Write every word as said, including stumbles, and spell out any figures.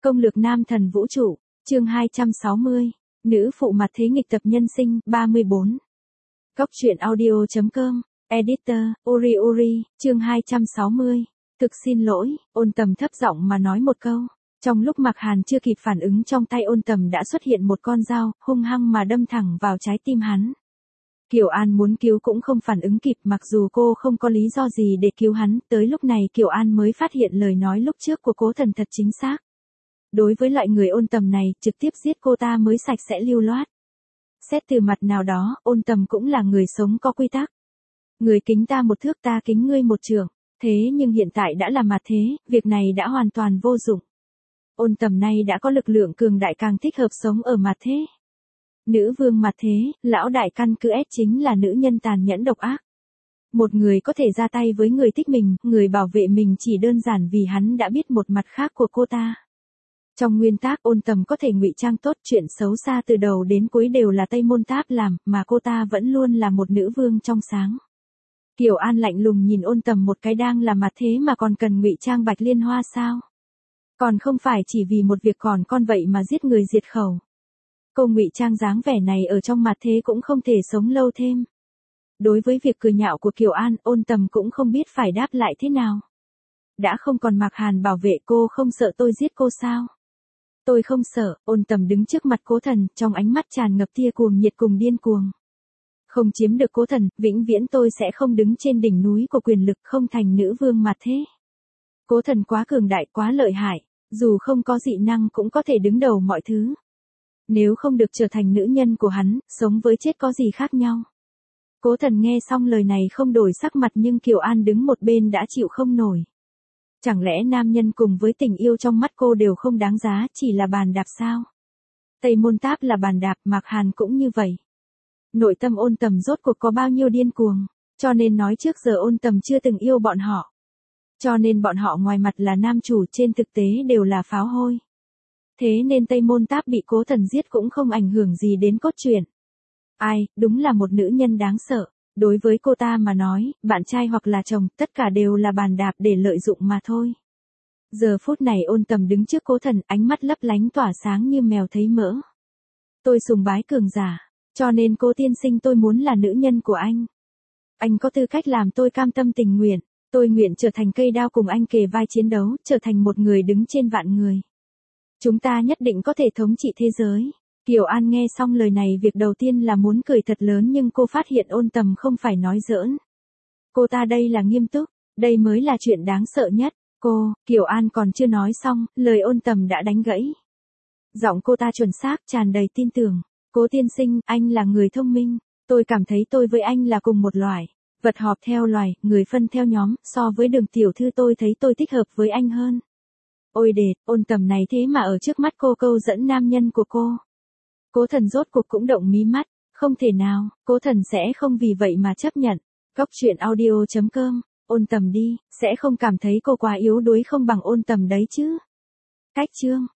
Công lược nam thần vũ trụ, chương hai trăm sáu mươi, nữ phụ mặt thế nghịch tập nhân sinh, ba mươi bốn. Góc truyện audio chấm com, editor, Uri Uri, chương hai trăm sáu mươi. Thực xin lỗi, Ôn Tầm thấp giọng mà nói một câu. Trong lúc Mạc Hàn chưa kịp phản ứng, trong tay Ôn Tầm đã xuất hiện một con dao, hung hăng mà đâm thẳng vào trái tim hắn. Kiều An muốn cứu cũng không phản ứng kịp, mặc dù cô không có lý do gì để cứu hắn, tới lúc này Kiều An mới phát hiện lời nói lúc trước của Cố Thần thật chính xác. Đối với loại người Ôn Tầm này, trực tiếp giết cô ta mới sạch sẽ lưu loát. Xét từ mặt nào đó, Ôn Tầm cũng là người sống có quy tắc. Người kính ta một thước, ta kính ngươi một trượng. Thế nhưng hiện tại đã là mặt thế, việc này đã hoàn toàn vô dụng. Ôn Tầm này đã có lực lượng cường đại, càng thích hợp sống ở mặt thế. Nữ vương mặt thế, lão đại căn cứ S chính là nữ nhân tàn nhẫn độc ác. Một người có thể ra tay với người thích mình, người bảo vệ mình chỉ đơn giản vì hắn đã biết một mặt khác của cô ta. Trong nguyên tắc, Ôn Tầm có thể ngụy trang tốt, chuyện xấu xa từ đầu đến cuối đều là Tây Môn Táp làm, mà cô ta vẫn luôn là một nữ vương trong sáng. Kiều An lạnh lùng nhìn Ôn Tầm một cái, đang là mặt thế mà còn cần ngụy trang Bạch Liên Hoa sao? Còn không phải chỉ vì một việc còn con vậy mà giết người diệt khẩu. Cô ngụy trang dáng vẻ này ở trong mặt thế cũng không thể sống lâu thêm. Đối với việc cười nhạo của Kiều An, Ôn Tầm cũng không biết phải đáp lại thế nào. Đã không còn Mạc Hàn bảo vệ, cô không sợ tôi giết cô sao? Tôi không sợ. Ôn Tầm đứng trước mặt Cố Thần, trong ánh mắt tràn ngập tia cuồng nhiệt cùng điên cuồng. Không chiếm được Cố Thần, vĩnh viễn tôi sẽ không đứng trên đỉnh núi của quyền lực, không thành nữ vương mặt thế. Cố Thần quá cường đại, quá lợi hại, dù không có dị năng cũng có thể đứng đầu mọi thứ. Nếu không được trở thành nữ nhân của hắn, sống với chết có gì khác nhau. Cố Thần nghe xong lời này không đổi sắc mặt, nhưng Kiều An đứng một bên đã chịu không nổi. Chẳng lẽ nam nhân cùng với tình yêu trong mắt cô đều không đáng giá, chỉ là bàn đạp sao? Tây Môn Táp là bàn đạp, Mạc Hàn cũng như vậy. Nội tâm Ôn Tầm rốt cuộc có bao nhiêu điên cuồng, cho nên nói trước giờ Ôn Tầm chưa từng yêu bọn họ. Cho nên bọn họ ngoài mặt là nam chủ, trên thực tế đều là pháo hôi. Thế nên Tây Môn Táp bị Cố Thần giết cũng không ảnh hưởng gì đến cốt truyện. Ai, đúng là một nữ nhân đáng sợ. Đối với cô ta mà nói, bạn trai hoặc là chồng, tất cả đều là bàn đạp để lợi dụng mà thôi. Giờ phút này Ôn Tầm đứng trước Cố Thần, ánh mắt lấp lánh tỏa sáng như mèo thấy mỡ. Tôi sùng bái cường giả, cho nên Cố tiên sinh, tôi muốn là nữ nhân của anh. Anh có tư cách làm tôi cam tâm tình nguyện. Tôi nguyện trở thành cây đao cùng anh kề vai chiến đấu, trở thành một người đứng trên vạn người. Chúng ta nhất định có thể thống trị thế giới. Kiều An nghe xong lời này, việc đầu tiên là muốn cười thật lớn, nhưng cô phát hiện Ôn Tầm không phải nói giỡn. Cô ta đây là nghiêm túc, đây mới là chuyện đáng sợ nhất. Cô, Kiều An còn chưa nói xong, lời Ôn Tầm đã đánh gãy. Giọng cô ta chuẩn xác, tràn đầy tin tưởng. Cố tiên sinh, anh là người thông minh. Tôi cảm thấy tôi với anh là cùng một loài. Vật họp theo loài, người phân theo nhóm, so với Đường tiểu thư tôi thấy tôi thích hợp với anh hơn. Ôi đệt, Ôn Tầm này thế mà ở trước mắt cô câu dẫn nam nhân của cô. Cố Thần rốt cuộc cũng động mí mắt, không thể nào, Cố Thần sẽ không vì vậy mà chấp nhận. Góc truyện audio chấm com, Ôn Tầm đi, sẽ không cảm thấy cô quá yếu đuối không bằng Ôn Tầm đấy chứ. Cách chương.